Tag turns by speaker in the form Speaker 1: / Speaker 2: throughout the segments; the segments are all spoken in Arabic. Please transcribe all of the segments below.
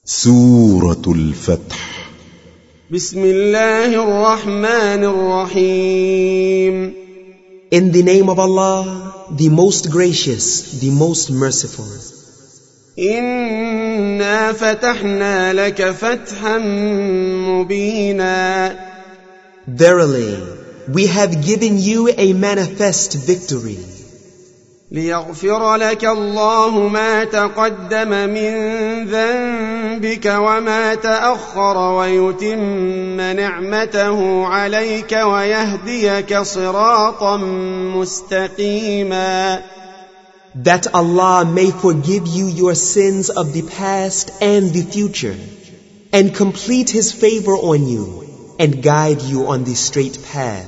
Speaker 1: سورة الفتح.
Speaker 2: بسم الله الرحمن الرحيم.
Speaker 3: In the name of Allah, the most gracious, the most merciful.
Speaker 2: إنا فتحنا لك فتحا مبينا.
Speaker 3: Verily, we have given you a manifest victory.
Speaker 2: ليغفر لك الله ما تقدم من ذنبك وما تأخر ويتم نعمته عليك ويهديك صراطا مستقيما.
Speaker 3: That Allah may forgive you your sins of the past and the future, and complete His favor on you, and guide you on the straight path.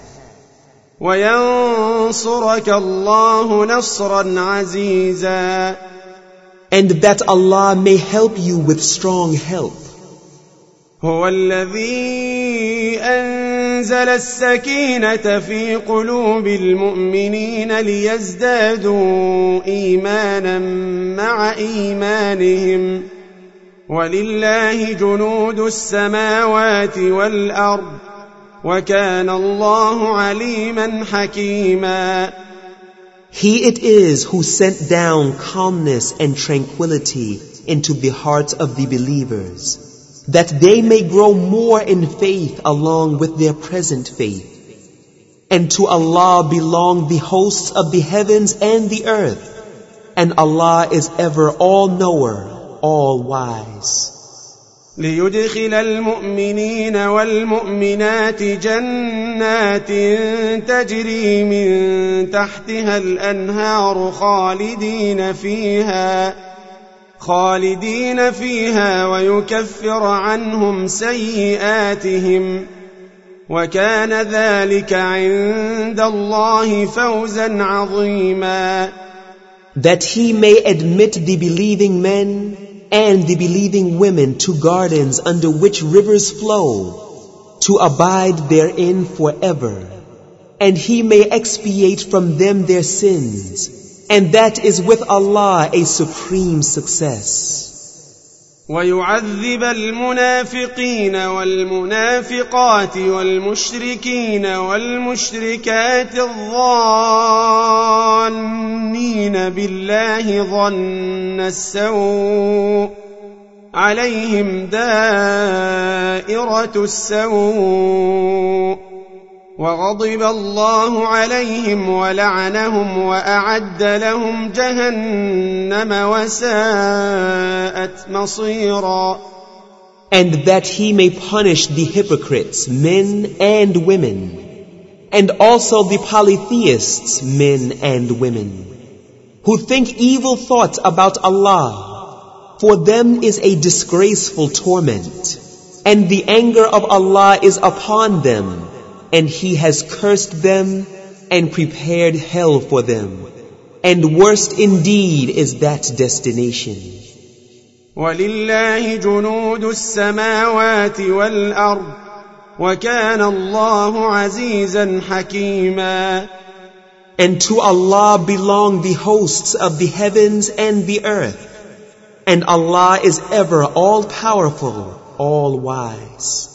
Speaker 2: وينصرك الله نصرا عزيزا.
Speaker 3: And that Allah may help you with strong help.
Speaker 2: هو الذي أنزل السكينة في قلوب المؤمنين ليزدادوا إيمانا مع إيمانهم ولله جنود السماوات والأرض وكان الله عليما حكيما.
Speaker 3: He it is who sent down calmness and tranquility into the hearts of the believers, that they may grow more in faith along with their present faith. And to Allah belong the hosts of the heavens and the earth, and Allah is ever all-knower, all-wise.
Speaker 2: ليدخل المؤمنين والمؤمنات جنات تجري من تحتها الأنهار خالدين فيها ويكفر عنهم سيئاتهم وكان ذلك عند الله فوزا عظيما.
Speaker 3: That He may admit the believing men and the believing women to gardens under which rivers flow, to abide therein forever, and He may expiate from them their sins, and that is with Allah a supreme success.
Speaker 2: ويعذب المنافقين والمنافقات والمشركين والمشركات الظانين بالله ظن السوء عليهم دائرة السوء وغضب الله عليهم ولعنهم وأعد لهم جهنم وساءت مصيرا.
Speaker 3: And that He may punish the hypocrites, men and women, and also the polytheists, men and women, who think evil thoughts about Allah. For them is a disgraceful torment, and the anger of Allah is upon them, and He has cursed them and prepared hell for them, and worst indeed is that destination.
Speaker 2: وَلِلَّهِ جُنُودُ السَّمَاوَاتِ وَالْأَرْضِ وَكَانَ اللَّهُ عَزِيزًا حَكِيمًا.
Speaker 3: And to Allah belong the hosts of the heavens and the earth, and Allah is ever all-powerful, all-wise.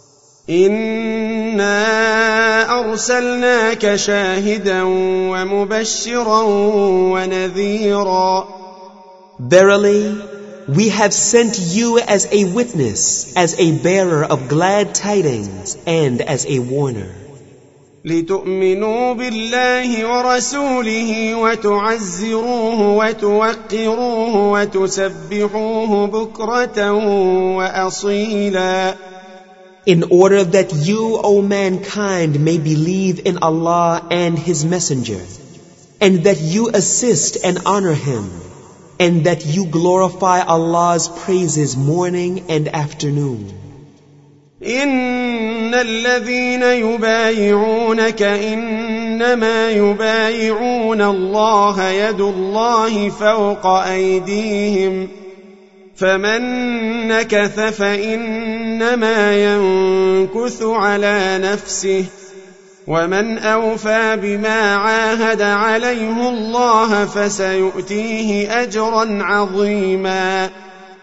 Speaker 2: إِنَّا أَرْسَلْنَاكَ شَاهِدًا وَمُبَشِّرًا وَنَذِيرًا.
Speaker 3: Verily, we have sent you as a witness, as a bearer of glad tidings, and as a warner.
Speaker 2: لِتُؤْمِنُوا بِاللَّهِ وَرَسُولِهِ وَتُعَزِّرُوهُ وَتُوَقِّرُوهُ وَتُسَبِّحُوهُ بُكْرَةً وَأَصِيلًا.
Speaker 3: In order that you, O mankind, may believe in Allah and His Messenger, and that you assist and honor Him, and that you glorify Allah's praises morning and afternoon.
Speaker 2: إن الذين يبايعونك إنما يبايعون الله يد الله فوق أيديهم فمن نكث فإنما ينكث على نفسه ومن أوفى بما عاهد عليه الله فسيؤتيه أجرا عظيما.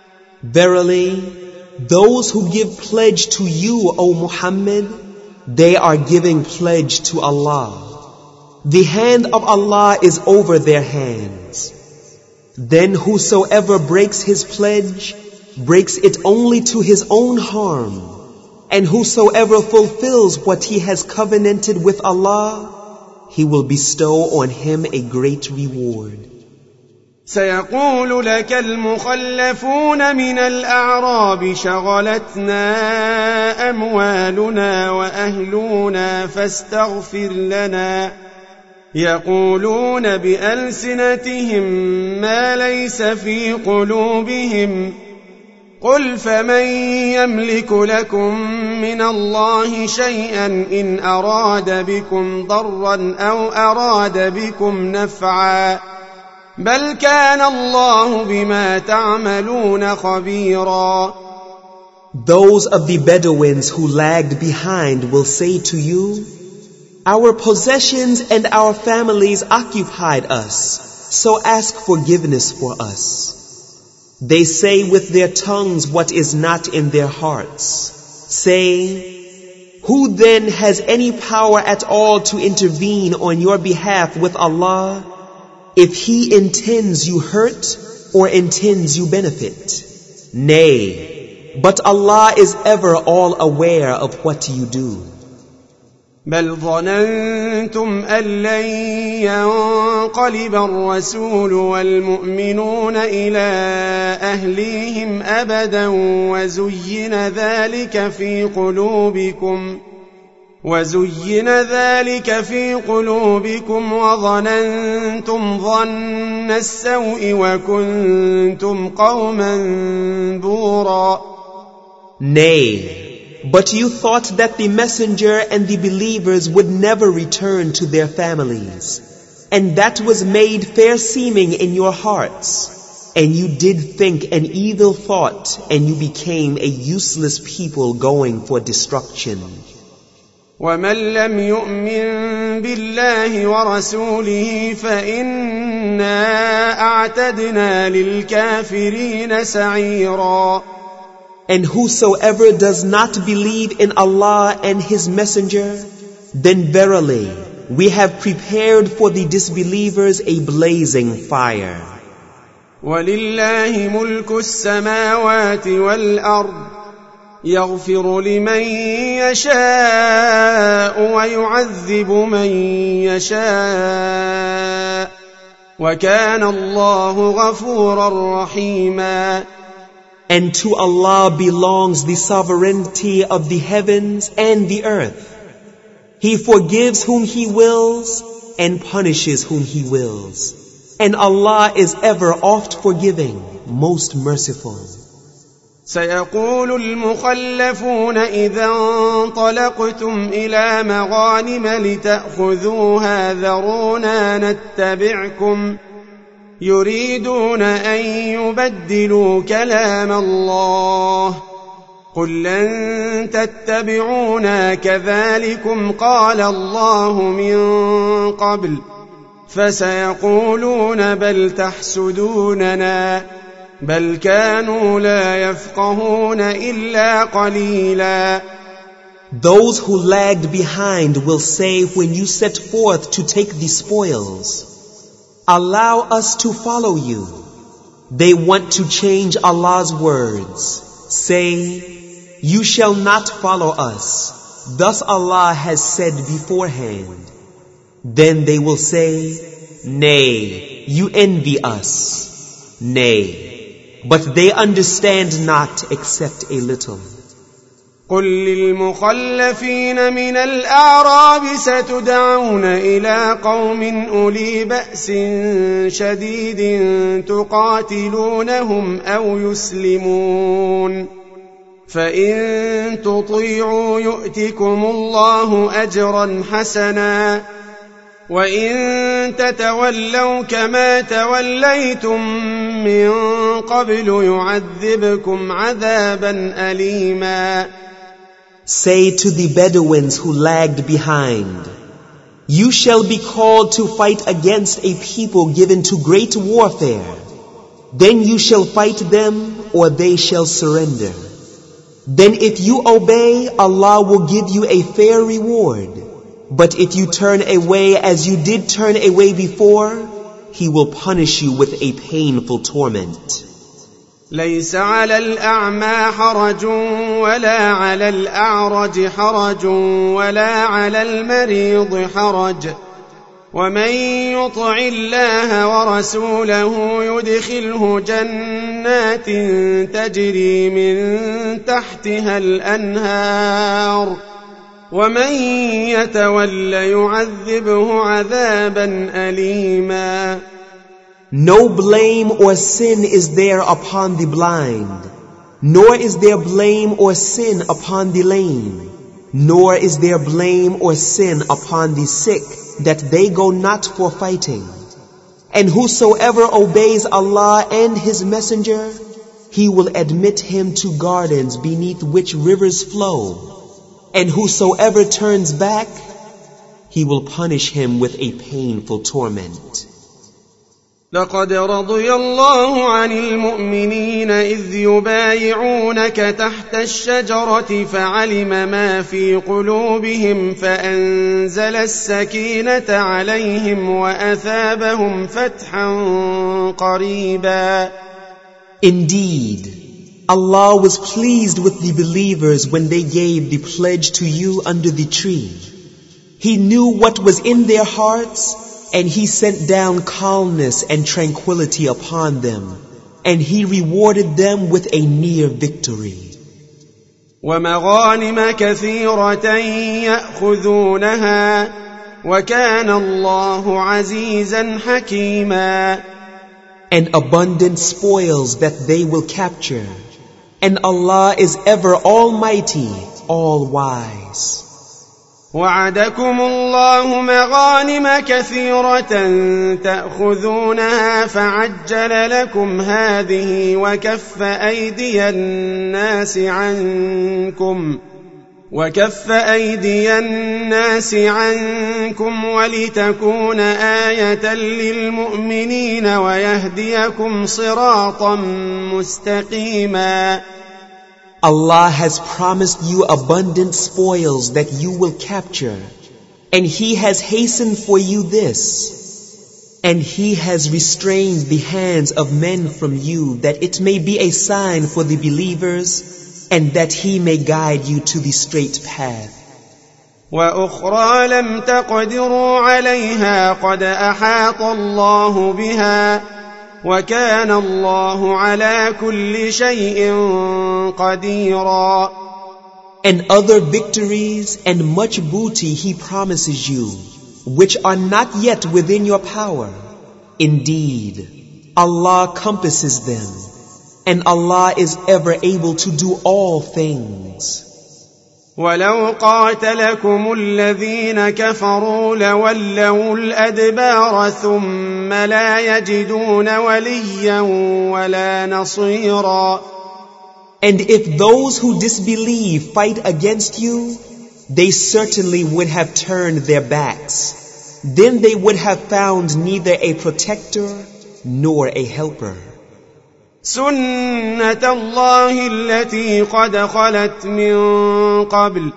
Speaker 3: Verily, those who give pledge to you, O Muhammad, they are giving pledge to Allah. The hand of Allah is over their hands. Then whosoever breaks his pledge, breaks it only to his own harm. And whosoever fulfills what he has covenanted with Allah, He will bestow on him a great reward.
Speaker 2: سيقول لك المخلفون من الأعراب شغلتنا أموالنا وأهلنا فاستغفر لنا يقولون بألسنتهم ما ليس في قلوبهم قل فمن يملك لكم من الله شيئا إن أراد بكم ضرا أو أراد بكم نفعا بل كان الله بما تعملون خبيرا.
Speaker 3: Those of the Bedouins who lagged behind will say to you, our possessions and our families occupied us, so ask forgiveness for us. They say with their tongues what is not in their hearts, saying, who then has any power at all to intervene on your behalf with Allah, if He intends you hurt or intends you benefit? Nay, but Allah is ever all aware of what you do.
Speaker 2: بل ظننتم أن لن ينقلب الرسول والمؤمنون إلى أهليهم أبدا وزين ذلك في قلوبكم وظننتم ظن السوء وكنتم قوما بورا.
Speaker 3: Nay, but you thought that the messenger and the believers would never return to their families, and that was made fair seeming in your hearts, and you did think an evil thought, and you became a useless people going for destruction.
Speaker 2: ومن لم يؤمن بالله ورسوله فإنا أعتدنا للكافرين سعيرا.
Speaker 3: And whosoever does not believe in Allah and His Messenger, then verily we have prepared for the disbelievers a blazing fire.
Speaker 2: وَلِلَّهِ مُلْكُ السَّمَاوَاتِ وَالْأَرْضِ يَغْفِرُ لِمَن يَشَاءُ وَيُعَذِّبُ مَن يَشَاءُ وَكَانَ اللَّهُ غَفُورًا رَحِيمًا.
Speaker 3: And to Allah belongs the sovereignty of the heavens and the earth. He forgives whom He wills and punishes whom He wills. And Allah is ever oft forgiving, most merciful.
Speaker 2: سيقول المخلفون إذا انطلقتم إلى مغانم لتأخذوها ذرونا نتبعكم يريدون أن يبدلوا كلام الله قل لن تتبعونا كذلكم قال الله من قبل فسيقولون بل تحسدوننا بل كانوا لا يفقهون إلا قليلا.
Speaker 3: Those who lagged behind will say when you set forth to take the spoils, allow us to follow you. They want to change Allah's words. Say, you shall not follow us. Thus Allah has said beforehand. Then they will say, nay, you envy us. Nay, but they understand not except a little.
Speaker 2: قل للمخلفين من الأعراب ستدعون إلى قوم أولي بأس شديد تقاتلونهم أو يسلمون فإن تطيعوا يؤتكم الله أجرا حسنا وإن تتولوا كما توليتم من قبل يعذبكم عذابا أليما.
Speaker 3: Say to the Bedouins who lagged behind, you shall be called to fight against a people given to great warfare. then you shall fight them or they shall surrender. Then if you obey, Allah will give you a fair reward. But if you turn away as you did turn away before, He will punish you with a painful torment.
Speaker 2: ليس على الأعمى حرج ولا على الأعرج حرج ولا على المريض حرج ومن يطع الله ورسوله يدخله جنات تجري من تحتها الأنهار ومن يتول يعذبه عذابا أليما.
Speaker 3: No blame or sin is there upon the blind, nor is there blame or sin upon the lame, nor is there blame or sin upon the sick, that they go not for fighting. And whosoever obeys Allah and His Messenger, He will admit him to gardens beneath which rivers flow. And whosoever turns back, He will punish him with a painful torment.
Speaker 2: لقد رضي الله عن المؤمنين إذ يبايعونك تحت الشجرة فعلم ما في قلوبهم فأنزل السكينة عليهم وأثابهم فتحا قريبا.
Speaker 3: Indeed, Allah was pleased with the believers when they gave the pledge to you under the tree. He knew what was in their hearts, and He sent down calmness and tranquility upon them, and He rewarded them with a near victory.
Speaker 2: وَمَغَانِمَ كَثِيرَةً يَأْخُذُونَهَا وَكَانَ اللَّهُ عَزِيزًا حَكِيمًا.
Speaker 3: And abundant spoils that they will capture, and Allah is ever almighty, all-wise.
Speaker 2: وعدكم الله مغانم كثيرة تأخذونها فعجل لكم هذه وكف أيدي الناس عنكم ولتكون آية للمؤمنين ويهديكم صراطا مستقيما.
Speaker 3: Allah has promised you abundant spoils that you will capture, and He has hastened for you this, and He has restrained the hands of men from you that it may be a sign for the believers, and that He may guide you to the straight path.
Speaker 2: وَأُخْرَى لَمْ تَقْدِرُوا عَلَيْهَا قَدْ أَحَاطَ اللَّهُ بِهَا وَكَانَ اللَّهُ عَلَى كُلِّ شَيْءٍ قَدِيرًا.
Speaker 3: And other victories and much booty He promises you, which are not yet within your power. Indeed, Allah compasses them, and Allah is ever able to do all things.
Speaker 2: وَلَوْ قَاتَلَكُمُ الَّذِينَ كَفَرُوا لَوَلَّوُا الْأَدْبَارَ ثُمَّ لَا يَجِدُونَ وَلِيًّا وَلَا نَصِيرًا.
Speaker 3: And if those who disbelieve fight against you, they certainly would have turned their backs. Then they would have found neither a protector nor a helper.
Speaker 2: سُنَّةَ اللَّهِ الَّتِي قَدْ خَلَتْ مِن قَبْلُ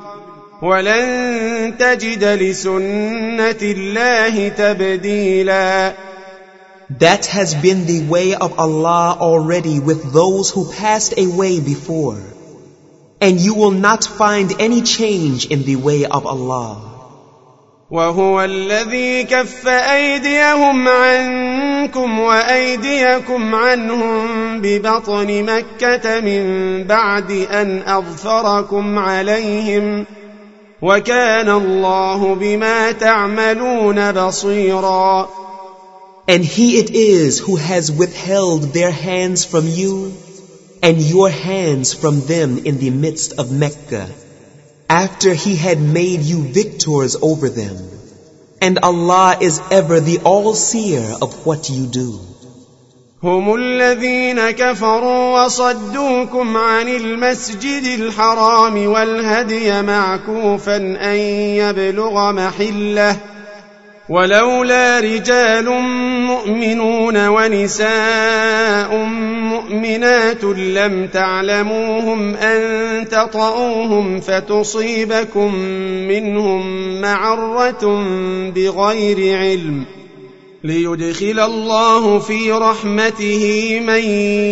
Speaker 2: وَلَن تَجِدَ لِسُنَّةِ اللَّهِ تَبْدِيلًا.
Speaker 3: That has been the way of Allah already with those who passed away before, and you will not find any change in the way of Allah.
Speaker 2: وَهُوَ الَّذِي كَفَّ أَيْدِيَهُمْ عَنكُمْ وَأَيْدِيَكُمْ عَنْهُمْ بِبَطْنِ مَكَّةَ مِنْ بَعْدِ أَنْ أَظْفَرَكُمْ عَلَيْهِمْ وَكَانَ اللَّهُ بِمَا تَعْمَلُونَ بَصِيرًا.
Speaker 3: And He it is who has withheld their hands from you and your hands from them in the midst of Mecca, after He had made you victors over them. And Allah is ever the all-seer of what you do.
Speaker 2: هم الذين كفروا وصدوكم عن المسجد الحرام والهدي معكوفا أن يبلغ محله ولولا رجال مؤمنون ونساء مؤمنات لم تعلموهم أن تطؤوهم فتصيبكم منهم معرة بغير علم ليدخل الله في رحمته من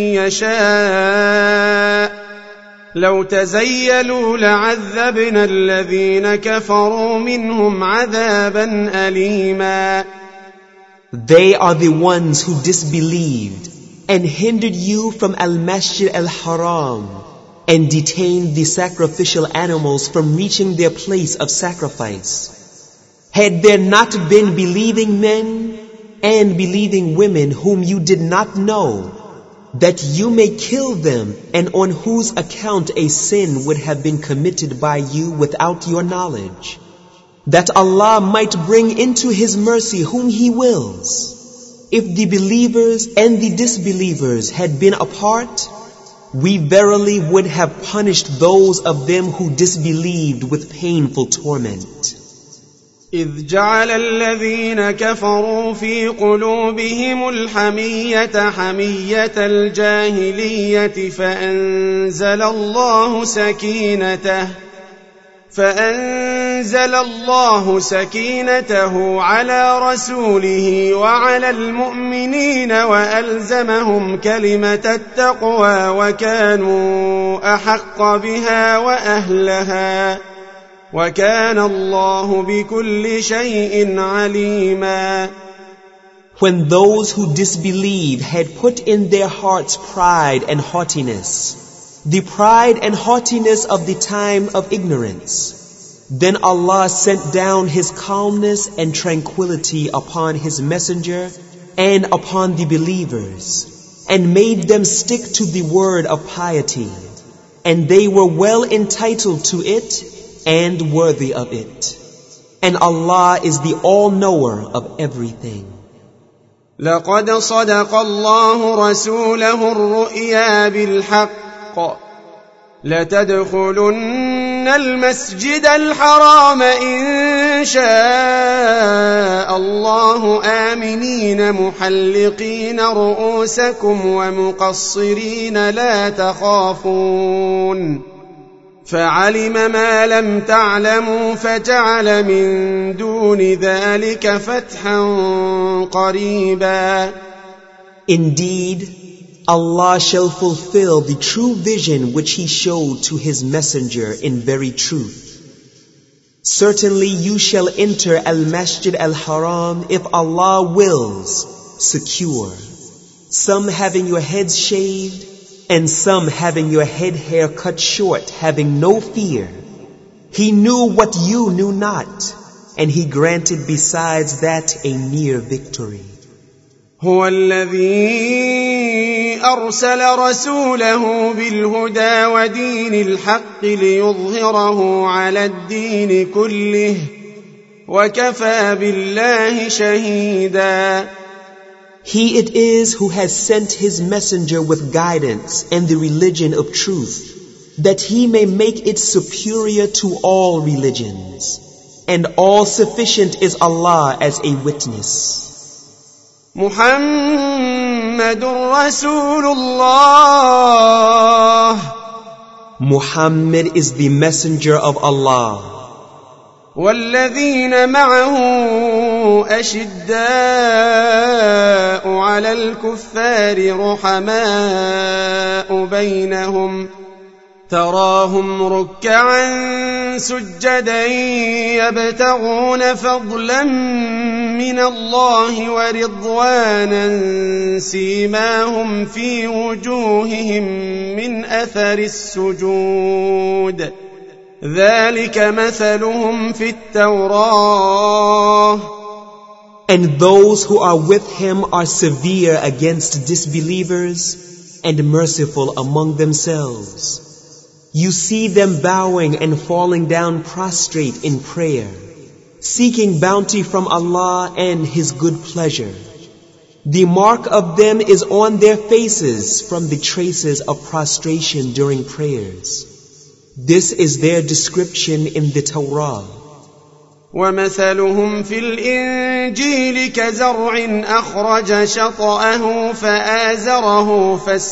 Speaker 2: يشاء لو تزيلوا لعذبنا الذين كفروا منهم عذابا أليما.
Speaker 3: They are the ones who disbelieved and hindered you from Al-Masjid Al-Haram and detained the sacrificial animals from reaching their place of sacrifice. Had there not been believing men and believing women whom you did not know, that you may kill them and on whose account a sin would have been committed by you without your knowledge, that Allah might bring into His mercy whom He wills. If the believers and the disbelievers had been apart, we verily would have punished those of them who disbelieved with painful torment.
Speaker 2: إذ جعل الذين كفروا في قلوبهم الحمية حمية الجاهلية فأنزل الله سكينته على رسوله وعلى المؤمنين وألزمهم كلمة التقوى وكانوا أحق بها وأهلها وَكَانَ اللَّهُ بِكُلِّ شَيْءٍ عَلِيمًا.
Speaker 3: When those who disbelieve had put in their hearts pride and haughtiness, the pride and haughtiness of the time of ignorance, then Allah sent down His calmness and tranquility upon His messenger and upon the believers, and made them stick to the word of piety, and they were well entitled to it and worthy of it. And Allah is the all-knower of everything.
Speaker 2: لقد صدق الله رسوله الرؤيا بالحق لتدخلن المسجد الحرام إن شاء الله آمنين محلقين رؤوسكم ومقصرين لا تخافون فعلم ما لم تعلموا فجعل من دون ذلك فتحا قريبا.
Speaker 3: Indeed, Allah shall fulfill the true vision which He showed to His messenger in very truth. Certainly you shall enter Al-Masjid Al-Haram if Allah wills, secure, some having your heads shaved, and some having your head hair cut short, having no fear. He knew what you knew not, and He granted besides that a near victory.
Speaker 2: هو الذي أرسل رسوله بالهدى ودين الحق ليظهره على الدين كله وكفى بالله شهيدا.
Speaker 3: He it is who has sent His messenger with guidance and the religion of truth, that He may make it superior to all religions. And all sufficient is Allah as a witness.
Speaker 2: محمد رسول الله.
Speaker 3: Muhammad is the messenger of Allah.
Speaker 2: والذين معه أشداء على الكفار رحماء بينهم تراهم ركعا سجدا يبتغون فضلا من الله ورضوانا سيماهم في وجوههم من أثر السجود ذلك مثلهم في التوراة.
Speaker 3: And those who are with him are severe against disbelievers and merciful among themselves. You see them bowing and falling down prostrate in prayer, seeking bounty from Allah and His good pleasure. The mark of them is on their faces from the traces of prostration during prayers. This is their description in the Torah.
Speaker 2: ومثلهم في الإنجيل كزرع أخرج شطأه فآزره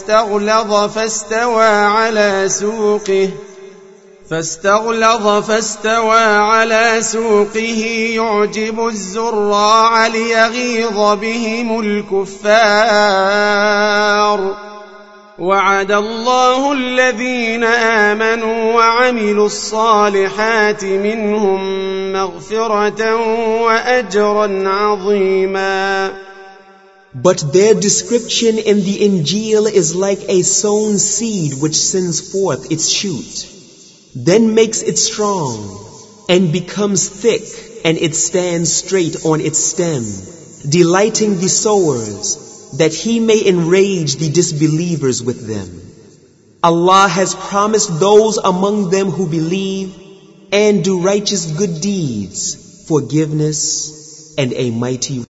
Speaker 2: فاستغلظ على سوقه يعجب الزراع ليغيظ بهم الكفار وعد الله الذين آمنوا وعملوا الصالحات منهم مغفرة وأجرا عظيما.
Speaker 3: But their description in the Injil is like a sown seed which sends forth its shoot, then makes it strong, and becomes thick, and it stands straight on its stem, delighting the sowers, that he may enrage the disbelievers with them. Allah has promised those among them who believe and do righteous good deeds, forgiveness, and a mighty